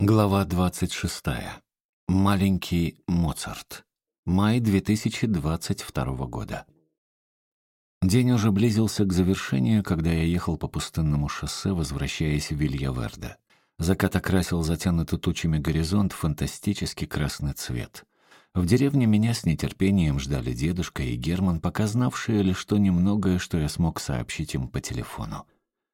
Глава 26. Маленький Моцарт. Май 2022 года. День уже близился к завершению, когда я ехал по пустынному шоссе, возвращаясь в Вильяверде. Закат окрасил затянутый тучами горизонт в фантастический красный цвет. В деревне меня с нетерпением ждали дедушка и Герман, пока знавшие лишь то немногое, что я смог сообщить им по телефону.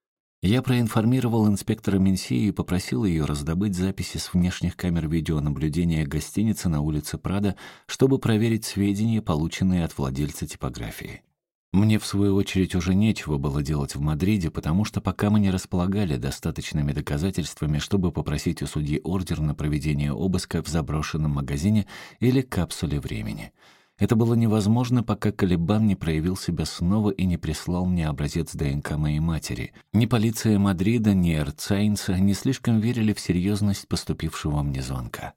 Я проинформировал инспектора Менсии и попросил ее раздобыть записи с внешних камер видеонаблюдения гостиницы на улице Прадо, чтобы проверить сведения, полученные от владельца типографии. Мне, в свою очередь, уже нечего было делать в Мадриде, потому что пока мы не располагали достаточными доказательствами, чтобы попросить у судьи ордер на проведение обыска в заброшенном магазине или капсуле времени. Это было невозможно, пока Калибан не проявил себя снова и не прислал мне образец ДНК моей матери. Ни полиция Мадрида, ни Эрцайнса не слишком верили в серьезность поступившего мне звонка.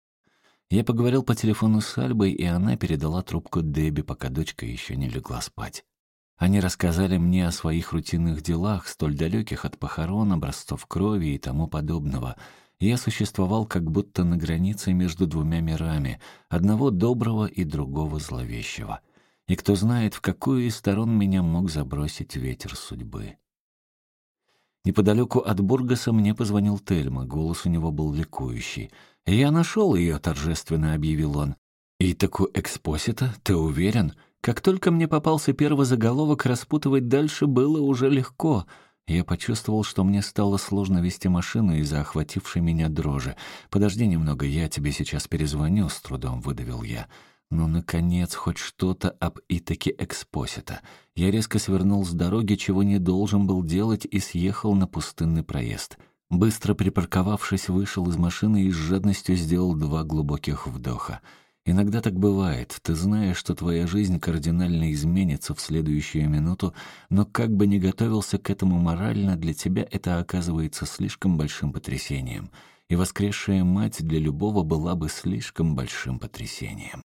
Я поговорил по телефону с Альбой, и она передала трубку Дебби, пока дочка еще не легла спать. Они рассказали мне о своих рутинных делах, столь далеких от похорон, образцов крови и тому подобного. Я существовал как будто на границе между двумя мирами, одного доброго и другого зловещего. И кто знает, в какую из сторон меня мог забросить ветер судьбы. Неподалеку от Бургаса мне позвонил Тельма, голос у него был ликующий. «Я нашел ее», — торжественно объявил он. «Итаку Экспосита, ты уверен? Как только мне попался первый заголовок, распутывать дальше было уже легко». Я почувствовал, что мне стало сложно вести машину из-за охватившей меня дрожи. «Подожди немного, я тебе сейчас перезвоню», — с трудом выдавил я. Ну, наконец, хоть что-то об Итаке Экспосита. Я резко свернул с дороги, чего не должен был делать, и съехал на пустынный проезд. Быстро припарковавшись, вышел из машины и с жадностью сделал 2 глубоких вдоха. Иногда так бывает. Ты знаешь, что твоя жизнь кардинально изменится в следующую минуту, но как бы ни готовился к этому морально, для тебя это оказывается слишком большим потрясением. И воскресшая мать для любого была бы слишком большим потрясением.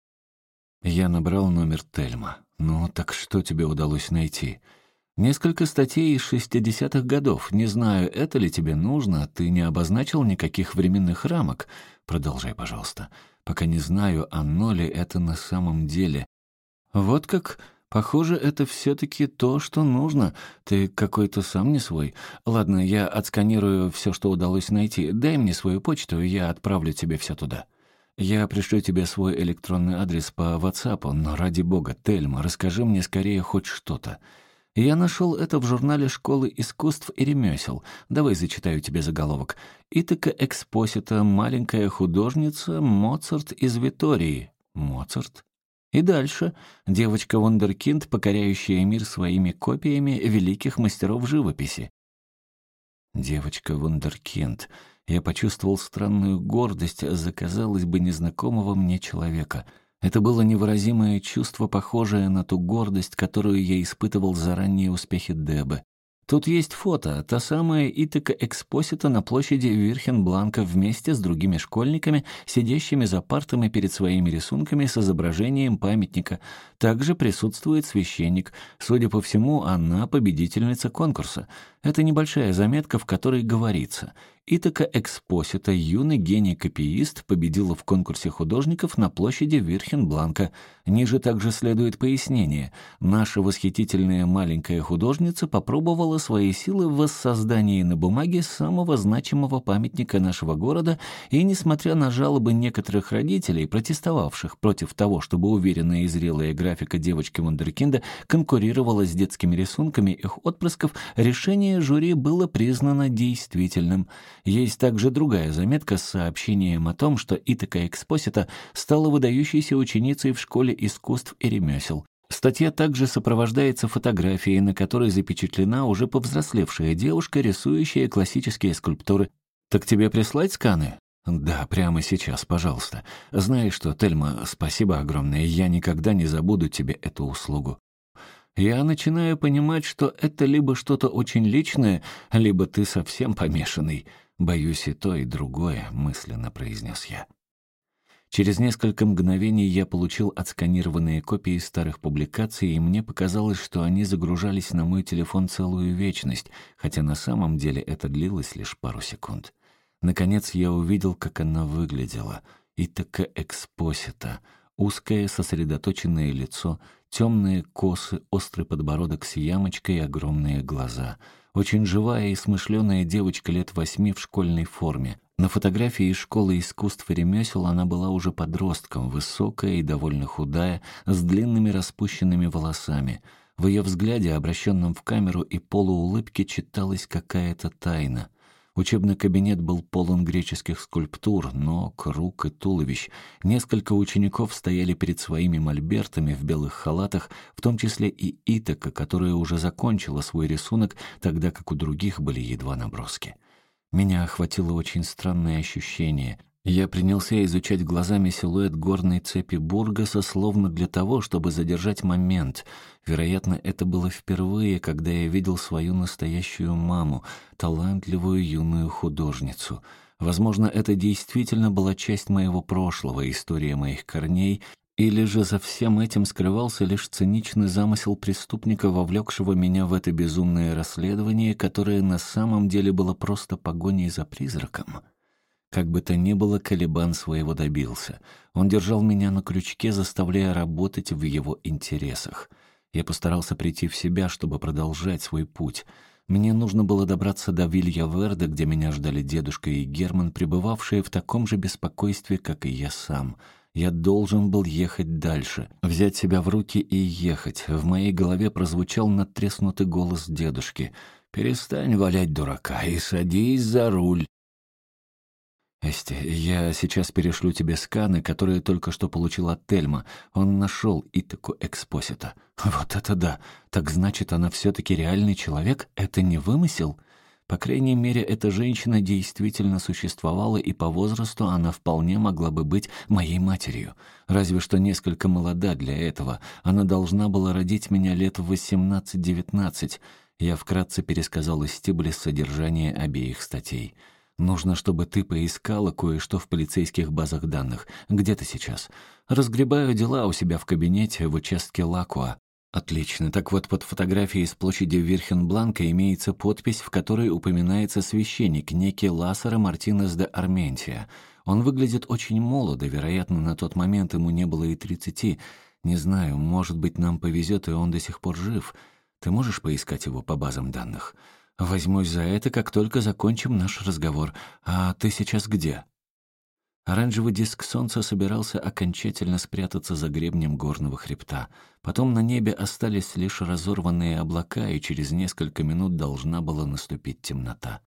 Я набрал номер Тельма. «Ну, так что тебе удалось найти?» «Несколько статей из 60-х годов. Не знаю, это ли тебе нужно. Ты не обозначил никаких временных рамок. Продолжай, пожалуйста. Пока не знаю, оно ли это на самом деле. Вот как... Похоже, это все-таки то, что нужно. Ты какой-то сам не свой. Ладно, я отсканирую все, что удалось найти. Дай мне свою почту, и я отправлю тебе все туда. Я пришлю тебе свой электронный адрес по WhatsApp, но ради бога, Тельма, расскажи мне скорее хоть что-то. Я нашел это в журнале «Школы искусств и ремесел». Давай зачитаю тебе заголовок. «Итака Экспосита, маленькая художница, Моцарт из Витории». Моцарт? И дальше. Девочка-вундеркинд, покоряющая мир своими копиями великих мастеров живописи. Девочка-вундеркинд. Я почувствовал странную гордость за, казалось бы, незнакомого мне человека. Это было невыразимое чувство, похожее на ту гордость, которую я испытывал за ранние успехи Дебы. Тут есть фото, та самая Итака Экспосита на площади Вирхенбланка вместе с другими школьниками, сидящими за партами перед своими рисунками с изображением памятника. Также присутствует священник. Судя по всему, она победительница конкурса. Это небольшая заметка, в которой говорится: Итака Экспосита, юный гений-копиист, победила в конкурсе художников на площади Вирхенбланка. Ниже также следует пояснение. Наша восхитительная маленькая художница попробовала свои силы в воссоздании на бумаге самого значимого памятника нашего города, и, несмотря на жалобы некоторых родителей, протестовавших против того, чтобы уверенная и зрелая графика девочки-вундеркинда конкурировала с детскими рисунками их отпрысков, решение жюри было признано действительным. Есть также другая заметка с сообщением о том, что Итака Экспосита стала выдающейся ученицей в школе искусств и ремесел. Статья также сопровождается фотографией, на которой запечатлена уже повзрослевшая девушка, рисующая классические скульптуры. «Так тебе прислать сканы?» «Да, прямо сейчас, пожалуйста. Знаешь что, Тельма, спасибо огромное, я никогда не забуду тебе эту услугу». Я начинаю понимать, что это либо что-то очень личное, либо ты совсем помешанный. Боюсь и то, и другое, мысленно произнес я. Через несколько мгновений я получил отсканированные копии старых публикаций, и мне показалось, что они загружались на мой телефон целую вечность, хотя на самом деле это длилось лишь пару секунд. Наконец я увидел, как она выглядела. Итака Экспосита. Узкое, сосредоточенное лицо, темные косы, острый подбородок с ямочкой и огромные глаза. Очень живая и смышленая девочка лет 8 в школьной форме. На фотографии из школы искусств и ремесел она была уже подростком, высокая и довольно худая, с длинными распущенными волосами. В ее взгляде, обращенном в камеру, и полуулыбке читалась какая-то тайна. Учебный кабинет был полон греческих скульптур, ног, рук и туловищ. Несколько учеников стояли перед своими мольбертами в белых халатах, в том числе и Итака, которая уже закончила свой рисунок, тогда как у других были едва наброски. Меня охватило очень странное ощущение. Я принялся изучать глазами силуэт горной цепи Бургаса, словно для того, чтобы задержать момент. Вероятно, это было впервые, когда я видел свою настоящую маму, талантливую юную художницу. Возможно, это действительно была часть моего прошлого, история моих корней, или же за всем этим скрывался лишь циничный замысел преступника, вовлекшего меня в это безумное расследование, которое на самом деле было просто погоней за призраком. Как бы то ни было, Калибан своего добился. Он держал меня на крючке, заставляя работать в его интересах. Я постарался прийти в себя, чтобы продолжать свой путь. Мне нужно было добраться до Вилья-Верде, где меня ждали дедушка и Герман, пребывавшие в таком же беспокойстве, как и я сам. Я должен был ехать дальше, взять себя в руки и ехать. В моей голове прозвучал надтреснутый голос дедушки. «Перестань валять дурака и садись за руль». «Эсти, я сейчас перешлю тебе сканы, которые только что получил от Тельма. Он нашел Итаку Экспосита». «Вот это да! Так значит, она все-таки реальный человек? Это не вымысел?» По крайней мере, эта женщина действительно существовала, и по возрасту она вполне могла бы быть моей матерью. Разве что несколько молода для этого. Она должна была родить меня лет в 18-19. Я вкратце пересказал Эстиблес содержание обеих статей. «Нужно, чтобы ты поискала кое-что в полицейских базах данных. Где ты сейчас?» «Разгребаю дела у себя в кабинете в участке Лакуа». «Отлично. Так вот, под фотографией с площади Вирхенбланка имеется подпись, в которой упоминается священник, некий Ласаро Мартинес де Арментия. Он выглядит очень молодо, вероятно, на тот момент ему не было и 30. Не знаю, может быть, нам повезет, и он до сих пор жив. Ты можешь поискать его по базам данных?» «Возьмусь за это, как только закончим наш разговор. А ты сейчас где?» Оранжевый диск солнца собирался окончательно спрятаться за гребнем горного хребта. Потом на небе остались лишь разорванные облака, и через несколько минут должна была наступить темнота.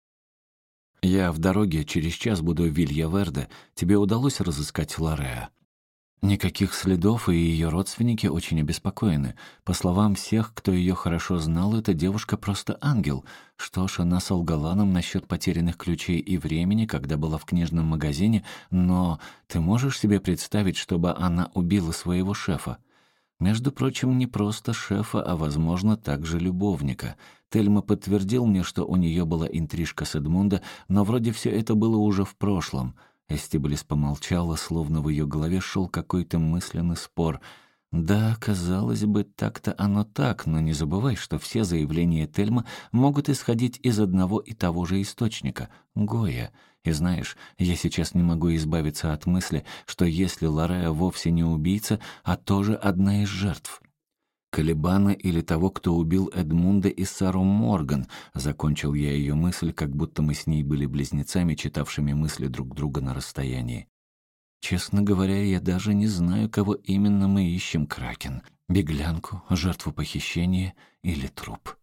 «Я в дороге, через час буду в Вилья-Верде. Тебе удалось разыскать Лореа?» Никаких следов, и ее родственники очень обеспокоены. По словам всех, кто ее хорошо знал, эта девушка просто ангел. Что ж, она солгала нам насчет потерянных ключей и времени, когда была в книжном магазине, но ты можешь себе представить, чтобы она убила своего шефа? Между прочим, не просто шефа, а, возможно, также любовника. Тельма подтвердил мне, что у нее была интрижка с Эдмундо, но вроде все это было уже в прошлом. Эстиблес помолчала, словно в ее голове шел какой-то мысленный спор. «Да, казалось бы, так-то оно так, но не забывай, что все заявления Тельма могут исходить из одного и того же источника — Гоя. И знаешь, я сейчас не могу избавиться от мысли, что если Лореа вовсе не убийца, а тоже одна из жертв». «Калибана или того, кто убил Эдмунда и Сару Морган», — закончил я ее мысль, как будто мы с ней были близнецами, читавшими мысли друг друга на расстоянии. «Честно говоря, я даже не знаю, кого именно мы ищем, Кракен. Беглянку, жертву похищения или труп».